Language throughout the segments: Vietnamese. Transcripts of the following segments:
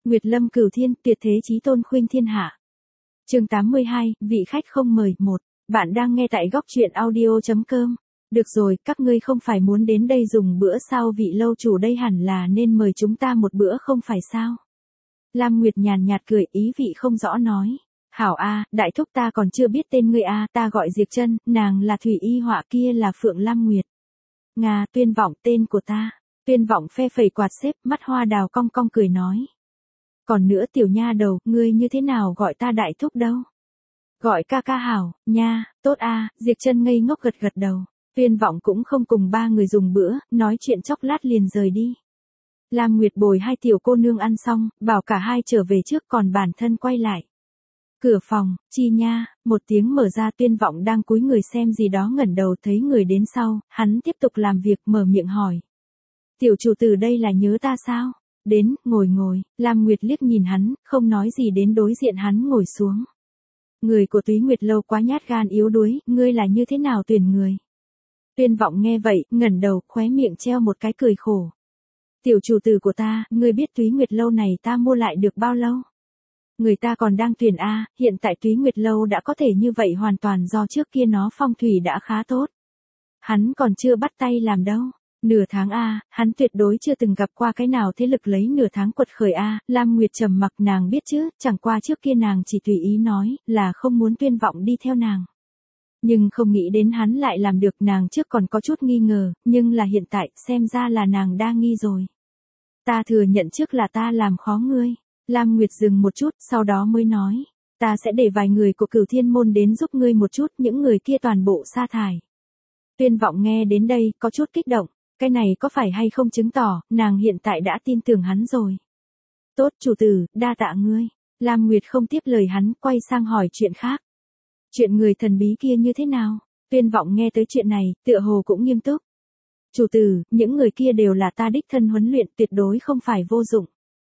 Nguyệt Lâm Cửu Thiên, tuyệt thế chí tôn khuynh thiên hạ. Chương 82, vị khách không mời 1. Bạn đang nghe tại góc truyện audio.com. Được rồi, các ngươi không phải muốn đến đây dùng bữa sao, vị lâu chủ đây hẳn là nên mời chúng ta một bữa không phải sao? Lam Nguyệt nhàn nhạt cười, ý vị không rõ nói. Hảo a, đại thúc ta còn chưa biết tên ngươi a, ta gọi Diệp Chân, nàng là Thủy Y Họa, kia là Phượng Lam Nguyệt. Nga, Tuyên Vọng tên của ta. Tuyên Vọng phe phẩy quạt xếp, mắt hoa đào cong cong cười nói. Còn nữa tiểu nha đầu, ngươi như thế nào gọi ta đại thúc đâu? Gọi ca ca hảo, nha, tốt a, Diệp Chân ngây ngốc gật gật đầu. Tuyên Vọng cũng không cùng ba người dùng bữa, nói chuyện chốc lát liền rời đi. Lam Nguyệt bồi hai tiểu cô nương ăn xong, bảo cả hai trở về trước còn bản thân quay lại. Cửa phòng, chi nha, một tiếng mở ra. Tuyên Vọng đang cúi người xem gì đó ngẩng đầu thấy người đến sau, hắn tiếp tục làm việc mở miệng hỏi. Tiểu chủ tử đây là nhớ ta sao? Đến, ngồi. Lam Nguyệt liếc nhìn hắn, không nói gì đến đối diện hắn ngồi xuống. Người của Túy Nguyệt lâu quá nhát gan yếu đuối, ngươi là như thế nào tuyển người? Tuyên Vọng nghe vậy, ngẩng đầu, khóe miệng treo một cái cười khổ. Tiểu chủ tử của ta, ngươi biết Túy Nguyệt lâu này ta mua lại được bao lâu? Người ta còn đang tuyển a, hiện tại Túy Nguyệt lâu đã có thể như vậy hoàn toàn do trước kia nó phong thủy đã khá tốt. Hắn còn chưa bắt tay làm đâu. Nửa tháng a, hắn tuyệt đối chưa từng gặp qua cái nào thế lực lấy nửa tháng quật khởi a. Lam Nguyệt trầm mặc, nàng biết chứ, chẳng qua trước kia nàng chỉ tùy ý nói là không muốn Tuyên Vọng đi theo nàng. Nhưng không nghĩ đến hắn lại làm được, nàng trước còn có chút nghi ngờ, nhưng là hiện tại, xem ra là nàng đa nghi rồi. Ta thừa nhận trước là ta làm khó ngươi. Lam Nguyệt dừng một chút, sau đó mới nói. Ta sẽ để vài người của Cửu Thiên môn đến giúp ngươi một chút, những người kia toàn bộ sa thải. Tuyên Vọng nghe đến đây, có chút kích động. Cái này có phải hay không chứng tỏ, nàng hiện tại đã tin tưởng hắn rồi. Tốt chủ tử, đa tạ ngươi. Lam Nguyệt không tiếp lời hắn, quay sang hỏi chuyện khác. Chuyện người thần bí kia như thế nào? Tuyên Vọng nghe tới chuyện này, tựa hồ cũng nghiêm túc. Chủ tử, những người kia đều là ta đích thân huấn luyện, tuyệt đối không phải vô dụng.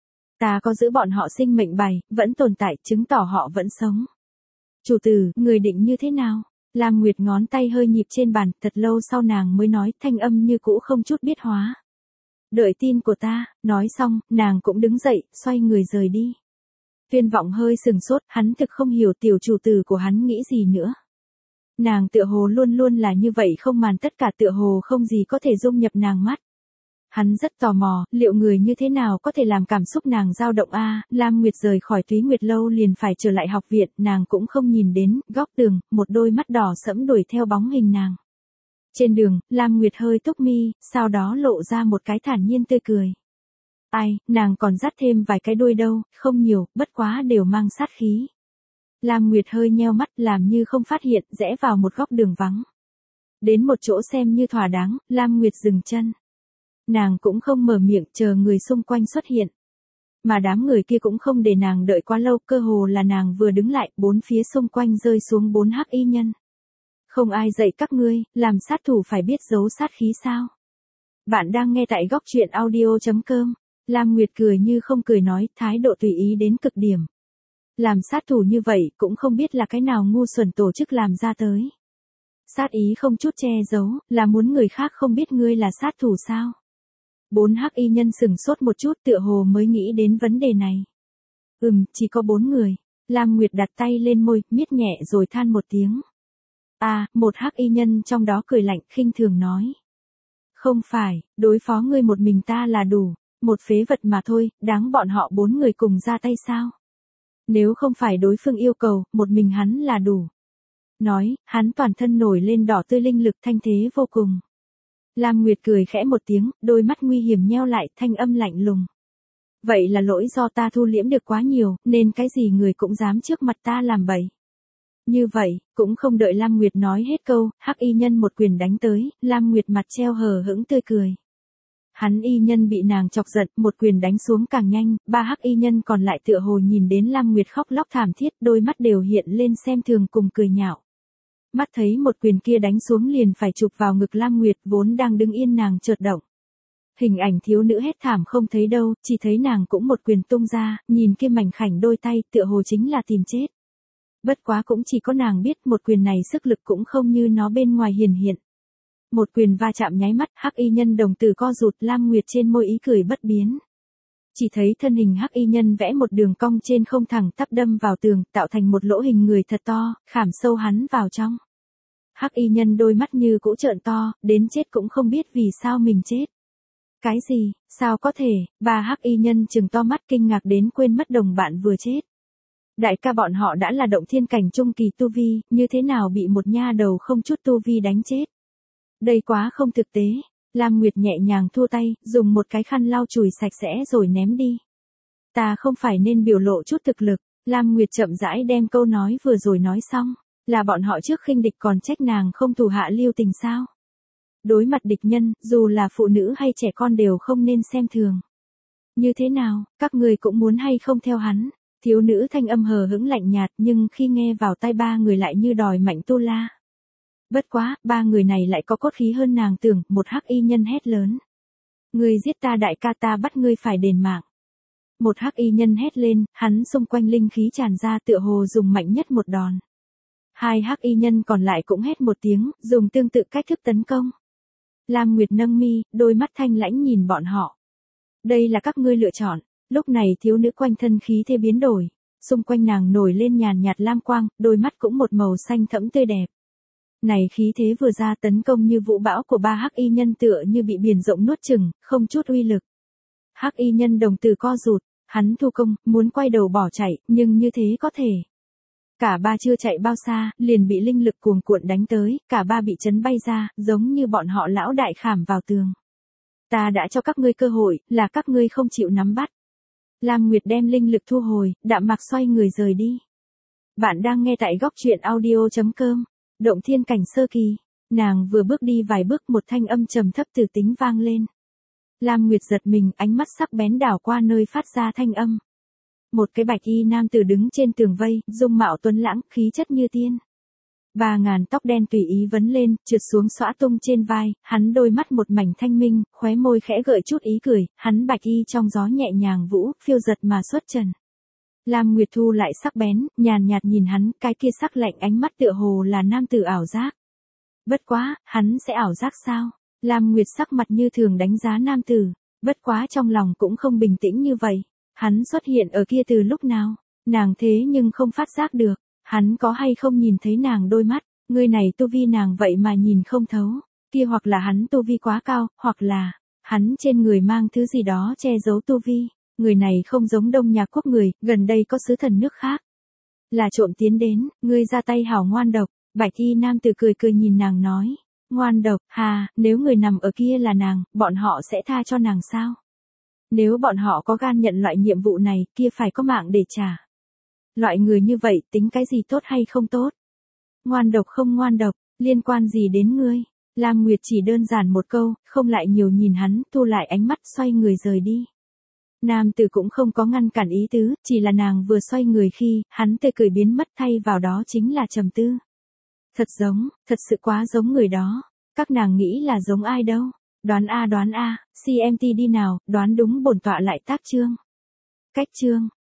Ta có giữ bọn họ sinh mệnh bài, vẫn tồn tại, chứng tỏ họ vẫn sống. Chủ tử, người định như thế nào? Lam Nguyệt ngón tay hơi nhịp trên bàn, thật lâu sau nàng mới nói, thanh âm như cũ không chút biết hóa. Đợi tin của ta, nói xong, nàng cũng đứng dậy, xoay người rời đi. Tuyên Vọng hơi sừng sốt, hắn thực không hiểu tiểu chủ tử của hắn nghĩ gì nữa. Nàng tựa hồ luôn luôn là như vậy, không màn tất cả, tựa hồ không gì có thể dung nhập nàng mắt. Hắn rất tò mò, liệu người như thế nào có thể làm cảm xúc nàng dao động a. Lam Nguyệt rời khỏi Túy Nguyệt lâu liền phải trở lại học viện, nàng cũng không nhìn đến, góc tường, một đôi mắt đỏ sẫm đuổi theo bóng hình nàng. Trên đường, Lam Nguyệt hơi túc mi, sau đó lộ ra một cái thản nhiên tươi cười. Ai, nàng còn dắt thêm vài cái đuôi đâu, không nhiều, bất quá đều mang sát khí. Lam Nguyệt hơi nheo mắt, làm như không phát hiện, rẽ vào một góc đường vắng. Đến một chỗ xem như thỏa đáng, Lam Nguyệt dừng chân. Nàng cũng không mở miệng, chờ người xung quanh xuất hiện. Mà đám người kia cũng không để nàng đợi quá lâu, cơ hồ là nàng vừa đứng lại, bốn phía xung quanh rơi xuống 4 hắc y nhân. Không ai dạy các ngươi, làm sát thủ phải biết giấu sát khí sao? Bạn đang nghe tại góc truyện audio.com. Lam Nguyệt cười như không cười nói, thái độ tùy ý đến cực điểm. Làm sát thủ như vậy, cũng không biết là cái nào ngu xuẩn tổ chức làm ra tới. Sát ý không chút che giấu, là muốn người khác không biết ngươi là sát thủ sao? 4 hắc y nhân sừng sốt một chút, tựa hồ mới nghĩ đến vấn đề này. Chỉ có 4 người. Lam Nguyệt đặt tay lên môi, miết nhẹ rồi than một tiếng. Một hắc y nhân trong đó cười lạnh, khinh thường nói. Không phải, đối phó ngươi một mình ta là đủ, một phế vật mà thôi, đáng bọn họ 4 người cùng ra tay sao? Nếu không phải đối phương yêu cầu, một mình hắn là đủ. Nói, hắn toàn thân nổi lên đỏ tươi, linh lực thanh thế vô cùng. Lam Nguyệt cười khẽ một tiếng, đôi mắt nguy hiểm nheo lại, thanh âm lạnh lùng. Vậy là lỗi do ta thu liễm được quá nhiều, nên cái gì người cũng dám trước mặt ta làm bậy. Như vậy, cũng không đợi Lam Nguyệt nói hết câu, hắc y nhân một quyền đánh tới, Lam Nguyệt mặt treo hờ hững tươi cười. Hắn y nhân bị nàng chọc giận, một quyền đánh xuống càng nhanh, 3 hắc y nhân còn lại tựa hồ nhìn đến Lam Nguyệt khóc lóc thảm thiết, đôi mắt đều hiện lên xem thường cùng cười nhạo. Mắt thấy một quyền kia đánh xuống liền phải chụp vào ngực Lam Nguyệt, vốn đang đứng yên nàng chợt động. Hình ảnh thiếu nữ hét thảm không thấy đâu, chỉ thấy nàng cũng một quyền tung ra, nhìn kia mảnh khảnh đôi tay, tựa hồ chính là tìm chết. Bất quá cũng chỉ có nàng biết một quyền này sức lực cũng không như nó bên ngoài hiển hiện. Một quyền va chạm nháy mắt, hắc y nhân đồng tử co rụt, Lam Nguyệt trên môi ý cười bất biến. Chỉ thấy thân hình hắc y nhân vẽ một đường cong trên không thẳng tắp đâm vào tường, tạo thành một lỗ hình người thật to, khảm sâu hắn vào trong. Hắc y nhân đôi mắt như cũ trợn to, đến chết cũng không biết vì sao mình chết. Cái gì, sao có thể, ba hắc y nhân trừng to mắt kinh ngạc đến quên mất đồng bạn vừa chết. Đại ca bọn họ đã là động thiên cảnh trung kỳ tu vi, như thế nào bị một nha đầu không chút tu vi đánh chết. Đây quá không thực tế. Lam Nguyệt nhẹ nhàng thua tay, dùng một cái khăn lau chùi sạch sẽ rồi ném đi. Ta không phải nên biểu lộ chút thực lực, Lam Nguyệt chậm rãi đem câu nói vừa rồi nói xong, là bọn họ trước khinh địch còn trách nàng không thủ hạ lưu tình sao. Đối mặt địch nhân, dù là phụ nữ hay trẻ con đều không nên xem thường. Như thế nào, các người cũng muốn hay không theo hắn, thiếu nữ thanh âm hờ hững lạnh nhạt nhưng khi nghe vào tai ba người lại như đòi mạnh tu la. Bất quá, ba người này lại có cốt khí hơn nàng tưởng, một hắc y nhân hét lớn. Ngươi giết ta đại ca ta bắt ngươi phải đền mạng. Một hắc y nhân hét lên, hắn xung quanh linh khí tràn ra tựa hồ dùng mạnh nhất một đòn. Hai hắc y nhân còn lại cũng hét một tiếng, dùng tương tự cách thức tấn công. Lam Nguyệt nâng mi, đôi mắt thanh lãnh nhìn bọn họ. Đây là các ngươi lựa chọn, lúc này thiếu nữ quanh thân khí thế biến đổi. Xung quanh nàng nổi lên nhàn nhạt lam quang, đôi mắt cũng một màu xanh thẫm tươi đẹp. Này khí thế vừa ra tấn công như vũ bão của ba hắc y nhân tựa như bị biển rộng nuốt chửng, không chút uy lực. Hắc y nhân đồng tử co rụt, hắn thu công, muốn quay đầu bỏ chạy, nhưng như thế có thể. Cả ba chưa chạy bao xa, liền bị linh lực cuồn cuộn đánh tới, cả ba bị chấn bay ra, giống như bọn họ lão đại khảm vào tường. Ta đã cho các ngươi cơ hội, là các ngươi không chịu nắm bắt. Lam Nguyệt đem linh lực thu hồi, đạm mạc xoay người rời đi. Bạn đang nghe tại góc truyện audio.com. Động thiên cảnh sơ kỳ, nàng vừa bước đi vài bước một thanh âm trầm thấp từ tính vang lên. Lam Nguyệt giật mình, ánh mắt sắc bén đảo qua nơi phát ra thanh âm. Một cái bạch y nam tử đứng trên tường vây, dung mạo tuấn lãng, khí chất như tiên. 3.000 tóc đen tùy ý vấn lên, trượt xuống xõa tung trên vai, hắn đôi mắt một mảnh thanh minh, khóe môi khẽ gợi chút ý cười, hắn bạch y trong gió nhẹ nhàng vũ, phiêu giật mà xuất trần. Lam Nguyệt thu lại sắc bén, nhàn nhạt nhìn hắn, cái kia sắc lạnh ánh mắt tựa hồ là nam tử ảo giác. Bất quá, hắn sẽ ảo giác sao? Lam Nguyệt sắc mặt như thường đánh giá nam tử, bất quá trong lòng cũng không bình tĩnh như vậy. Hắn xuất hiện ở kia từ lúc nào? Nàng thế nhưng không phát giác được, hắn có hay không nhìn thấy nàng đôi mắt, người này tu vi nàng vậy mà nhìn không thấu, kia hoặc là hắn tu vi quá cao, hoặc là, hắn trên người mang thứ gì đó che giấu tu vi. Người này không giống Đông Nhạc Quốc người, gần đây có sứ thần nước khác. Là trộm tiến đến, ngươi ra tay hảo ngoan độc, bạch y nam tử cười cười nhìn nàng nói. Ngoan độc, hà, nếu người nằm ở kia là nàng, bọn họ sẽ tha cho nàng sao? Nếu bọn họ có gan nhận loại nhiệm vụ này, kia phải có mạng để trả. Loại người như vậy tính cái gì tốt hay không tốt? Ngoan độc không ngoan độc, liên quan gì đến ngươi? Lam Nguyệt chỉ đơn giản một câu, không lại nhiều nhìn hắn, thu lại ánh mắt xoay người rời đi. Nam tử cũng không có ngăn cản ý tứ, chỉ là nàng vừa xoay người khi, hắn tươi cười biến mất thay vào đó chính là trầm tư. Thật giống, thật sự quá giống người đó. Các nàng nghĩ là giống ai đâu. Đoán a, CMT đi nào, đoán đúng bổn tọa lại tác chương. Cách chương.